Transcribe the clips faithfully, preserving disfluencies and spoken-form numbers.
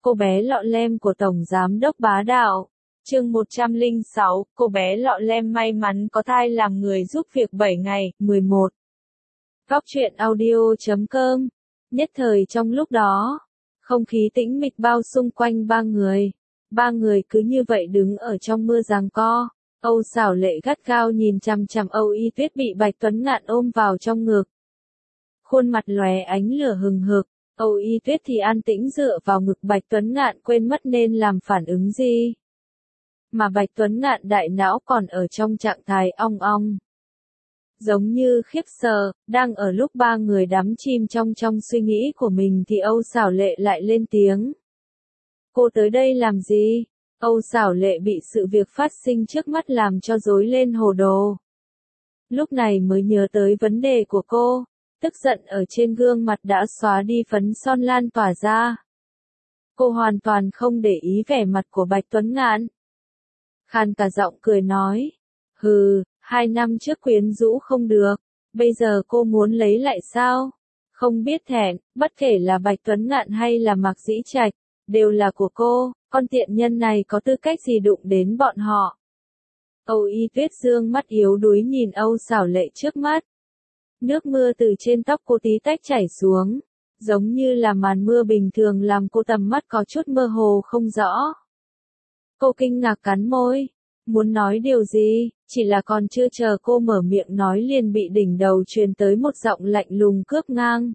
Cô bé lọ lem của Tổng Giám đốc bá đạo. Chương một trăm lẻ sáu, cô bé lọ lem may mắn có thai làm người giúp việc bảy ngày, mười một. Góc truyện audio chấm com. Nhất thời trong lúc đó, không khí tĩnh mịch bao xung quanh ba người. Ba người cứ như vậy đứng ở trong mưa giằng co. Âu Xảo Lệ gắt gao nhìn chằm chằm Âu Y Tuyết bị Bạch Tuấn Ngạn ôm vào trong ngực. Khuôn mặt lóe ánh lửa hừng hực. Âu Y Tuyết thì an tĩnh dựa vào ngực Bạch Tuấn Ngạn quên mất nên làm phản ứng gì. Mà Bạch Tuấn Ngạn đại não còn ở trong trạng thái ong ong. Giống như khiếp sợ, đang ở lúc ba người đắm chìm trong trong suy nghĩ của mình thì Âu Xảo Lệ lại lên tiếng. Cô tới đây làm gì? Âu Xảo Lệ bị sự việc phát sinh trước mắt làm cho rối lên hồ đồ. Lúc này mới nhớ tới vấn đề của cô. Tức giận ở trên gương mặt đã xóa đi phấn son lan tỏa ra. Cô hoàn toàn không để ý vẻ mặt của Bạch Tuấn Ngạn. Khàn cả giọng cười nói. Hừ, hai năm trước quyến rũ không được, bây giờ cô muốn lấy lại sao? Không biết thẹn, bất kể là Bạch Tuấn Ngạn hay là Mạc Dĩ Trạch, đều là của cô, con tiện nhân này có tư cách gì đụng đến bọn họ? Âu Y Tuyết dương mắt yếu đuối nhìn Âu Xảo Lệ trước mắt. Nước mưa từ trên tóc cô tí tách chảy xuống, giống như là màn mưa bình thường làm cô tầm mắt có chút mơ hồ không rõ. Cô kinh ngạc cắn môi, muốn nói điều gì, chỉ là còn chưa chờ cô mở miệng nói liền bị đỉnh đầu truyền tới một giọng lạnh lùng cướp ngang.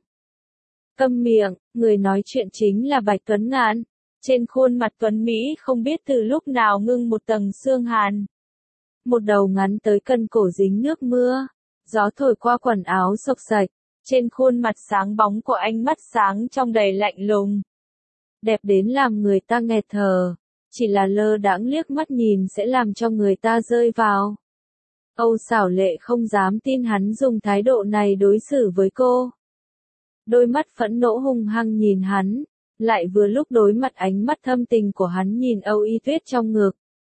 Câm miệng, người nói chuyện chính là Bạch Tuấn Ngạn. Trên khuôn mặt tuấn Mỹ không biết từ lúc nào ngưng một tầng sương hàn. Một đầu ngắn tới cân cổ dính nước mưa. Gió thổi qua quần áo xộc xạch, trên khuôn mặt sáng bóng của anh mắt sáng trong đầy lạnh lùng. Đẹp đến làm người ta nghẹt thở, chỉ là lơ đãng liếc mắt nhìn sẽ làm cho người ta rơi vào. Âu Xảo Lệ không dám tin hắn dùng thái độ này đối xử với cô. Đôi mắt phẫn nộ hung hăng nhìn hắn, lại vừa lúc đối mặt ánh mắt thâm tình của hắn nhìn Âu Y Tuyết trong ngực.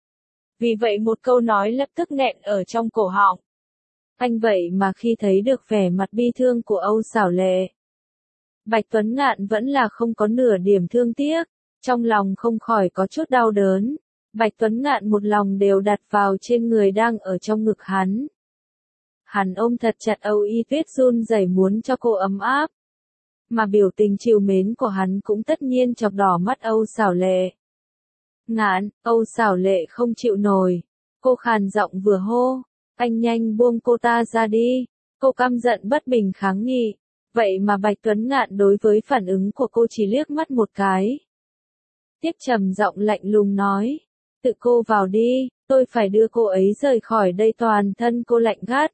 Vì vậy một câu nói lập tức nghẹn ở trong cổ họng. Anh vậy mà khi thấy được vẻ mặt bi thương của Âu Xảo Lệ, Bạch Tuấn Ngạn vẫn là không có nửa điểm thương tiếc, trong lòng không khỏi có chút đau đớn. Bạch Tuấn Ngạn một lòng đều đặt vào trên người đang ở trong ngực hắn. Hắn ôm thật chặt Âu Y Tuyết run rẩy muốn cho cô ấm áp. Mà biểu tình trìu mến của hắn cũng tất nhiên chọc đỏ mắt Âu Xảo Lệ. Ngạn, Âu Xảo Lệ không chịu nổi. Cô khàn giọng vừa hô. Anh nhanh buông cô ta ra đi. Cô căm giận bất bình kháng nghị. Vậy mà Bạch Tuấn Ngạn đối với phản ứng của cô chỉ liếc mắt một cái. Tiếp trầm giọng lạnh lùng nói. Tự cô vào đi, tôi phải đưa cô ấy rời khỏi đây. Toàn thân cô lạnh gắt.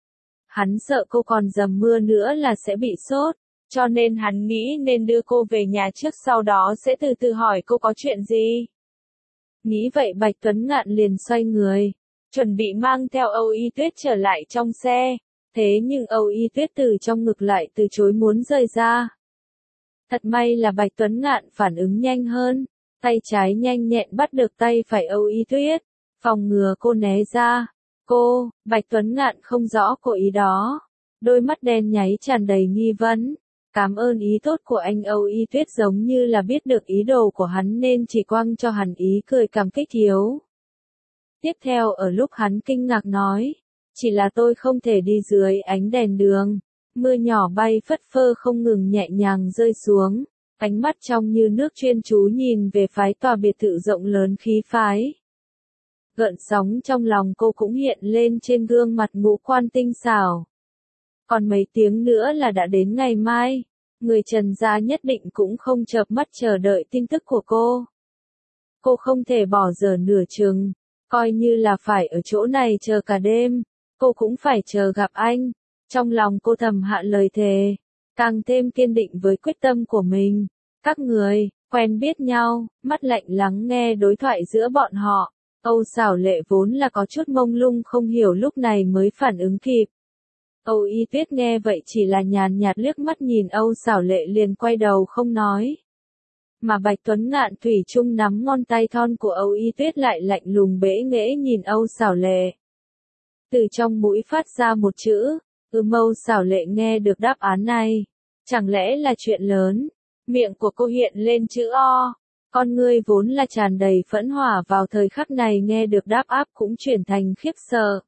Hắn sợ cô còn dầm mưa nữa là sẽ bị sốt, cho nên hắn nghĩ nên đưa cô về nhà trước, sau đó sẽ từ từ hỏi cô có chuyện gì. Nghĩ vậy Bạch Tuấn Ngạn liền xoay người, chuẩn bị mang theo Âu Y Tuyết trở lại trong xe, thế nhưng Âu Y Tuyết từ trong ngực lại từ chối muốn rời ra. Thật may là Bạch Tuấn Ngạn phản ứng nhanh hơn, tay trái nhanh nhẹn bắt được tay phải Âu Y Tuyết, phòng ngừa cô né ra. Cô, Bạch Tuấn Ngạn không rõ cô ý đó, đôi mắt đen nháy tràn đầy nghi vấn. Cảm ơn ý tốt của anh. Âu Y Tuyết giống như là biết được ý đồ của hắn nên chỉ quăng cho hắn ý cười cảm kích thiếu. Tiếp theo ở lúc hắn kinh ngạc nói, chỉ là tôi không thể đi dưới ánh đèn đường. Mưa nhỏ bay phất phơ không ngừng nhẹ nhàng rơi xuống, ánh mắt trong như nước chuyên chú nhìn về phái tòa biệt thự rộng lớn khí phái. Gợn sóng trong lòng cô cũng hiện lên trên gương mặt ngũ quan tinh xảo. Còn mấy tiếng nữa là đã đến ngày mai, người Trần gia nhất định cũng không chợp mắt chờ đợi tin tức của cô. Cô không thể bỏ dở nửa chừng, coi như là phải ở chỗ này chờ cả đêm, cô cũng phải chờ gặp anh. Trong lòng cô thầm hạ lời thề, càng thêm kiên định với quyết tâm của mình. Các người, quen biết nhau, mắt lạnh lắng nghe đối thoại giữa bọn họ. Âu Xảo Lệ vốn là có chút mông lung không hiểu lúc này mới phản ứng kịp. Âu Y Tuyết nghe vậy chỉ là nhàn nhạt liếc mắt nhìn Âu Xảo Lệ liền quay đầu không nói. Mà Bạch Tuấn Ngạn thủy chung nắm ngón tay thon của Âu Y Tuyết lại lạnh lùng bẽ nghễ nhìn Âu Xảo Lệ. Từ trong mũi phát ra một chữ, ừm. Âu Xảo Lệ nghe được đáp án này. Chẳng lẽ là chuyện lớn? Miệng của cô hiện lên chữ O. Con ngươi vốn là tràn đầy phẫn hỏa vào thời khắc này nghe được đáp áp cũng chuyển thành khiếp sợ.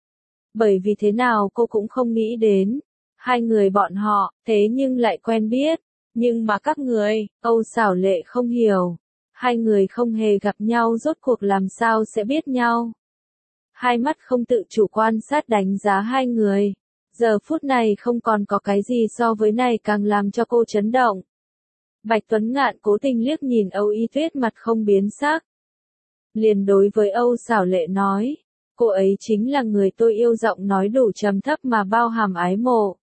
Bởi vì thế nào cô cũng không nghĩ đến. Hai người bọn họ, thế nhưng lại quen biết. Nhưng mà các người, Âu Xảo Lệ không hiểu. Hai người không hề gặp nhau rốt cuộc làm sao sẽ biết nhau. Hai mắt không tự chủ quan sát đánh giá hai người. Giờ phút này không còn có cái gì so với này càng làm cho cô chấn động. Bạch Tuấn Ngạn cố tình liếc nhìn Âu Y Tuyết mặt không biến sắc. Liền đối với Âu Xảo Lệ nói, cô ấy chính là người tôi yêu, giọng nói đủ trầm thấp mà bao hàm ái mộ.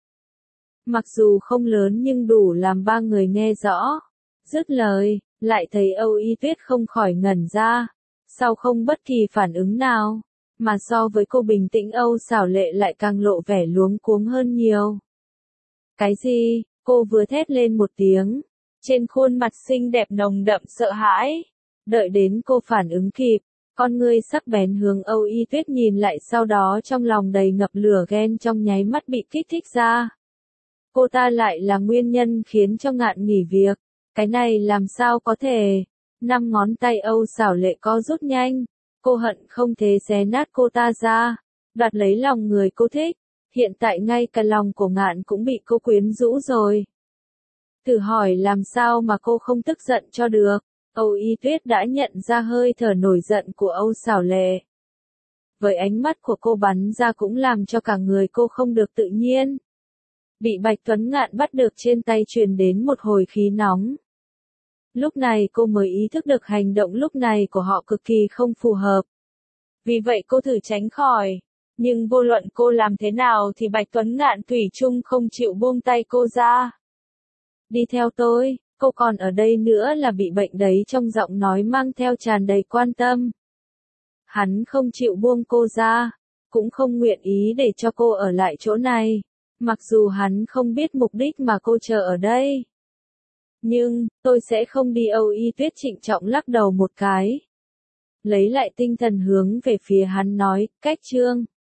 Mặc dù không lớn nhưng đủ làm ba người nghe rõ. Dứt lời, lại thấy Âu Y Tuyết không khỏi ngẩn ra. Sau không bất kỳ phản ứng nào, mà so với cô bình tĩnh Âu Xảo Lệ lại càng lộ vẻ luống cuống hơn nhiều. Cái gì? Cô vừa thét lên một tiếng. Trên khuôn mặt xinh đẹp nồng đậm sợ hãi. Đợi đến cô phản ứng kịp, con ngươi sắc bén hướng Âu Y Tuyết nhìn lại, sau đó trong lòng đầy ngập lửa ghen trong nháy mắt bị kích thích ra. Cô ta lại là nguyên nhân khiến cho Ngạn nghỉ việc. Cái này làm sao có thể? Năm ngón tay Âu Xảo Lệ co rút nhanh. Cô hận không thể xé nát cô ta ra, đoạt lấy lòng người cô thích. Hiện tại ngay cả lòng của Ngạn cũng bị cô quyến rũ rồi. Thử hỏi làm sao mà cô không tức giận cho được. Âu Y Tuyết đã nhận ra hơi thở nổi giận của Âu Xảo Lệ. Với ánh mắt của cô bắn ra cũng làm cho cả người cô không được tự nhiên. Bị Bạch Tuấn Ngạn bắt được trên tay truyền đến một hồi khí nóng. Lúc này cô mới ý thức được hành động lúc này của họ cực kỳ không phù hợp. Vì vậy cô thử tránh khỏi. Nhưng vô luận cô làm thế nào thì Bạch Tuấn Ngạn thủy chung không chịu buông tay cô ra. Đi theo tôi, cô còn ở đây nữa là bị bệnh đấy, trong giọng nói mang theo tràn đầy quan tâm. Hắn không chịu buông cô ra, cũng không nguyện ý để cho cô ở lại chỗ này. Mặc dù hắn không biết mục đích mà cô chờ ở đây. Nhưng, tôi sẽ không đi. Âu Y Tuyết trịnh trọng lắc đầu một cái. Lấy lại tinh thần hướng về phía hắn nói, cách trương.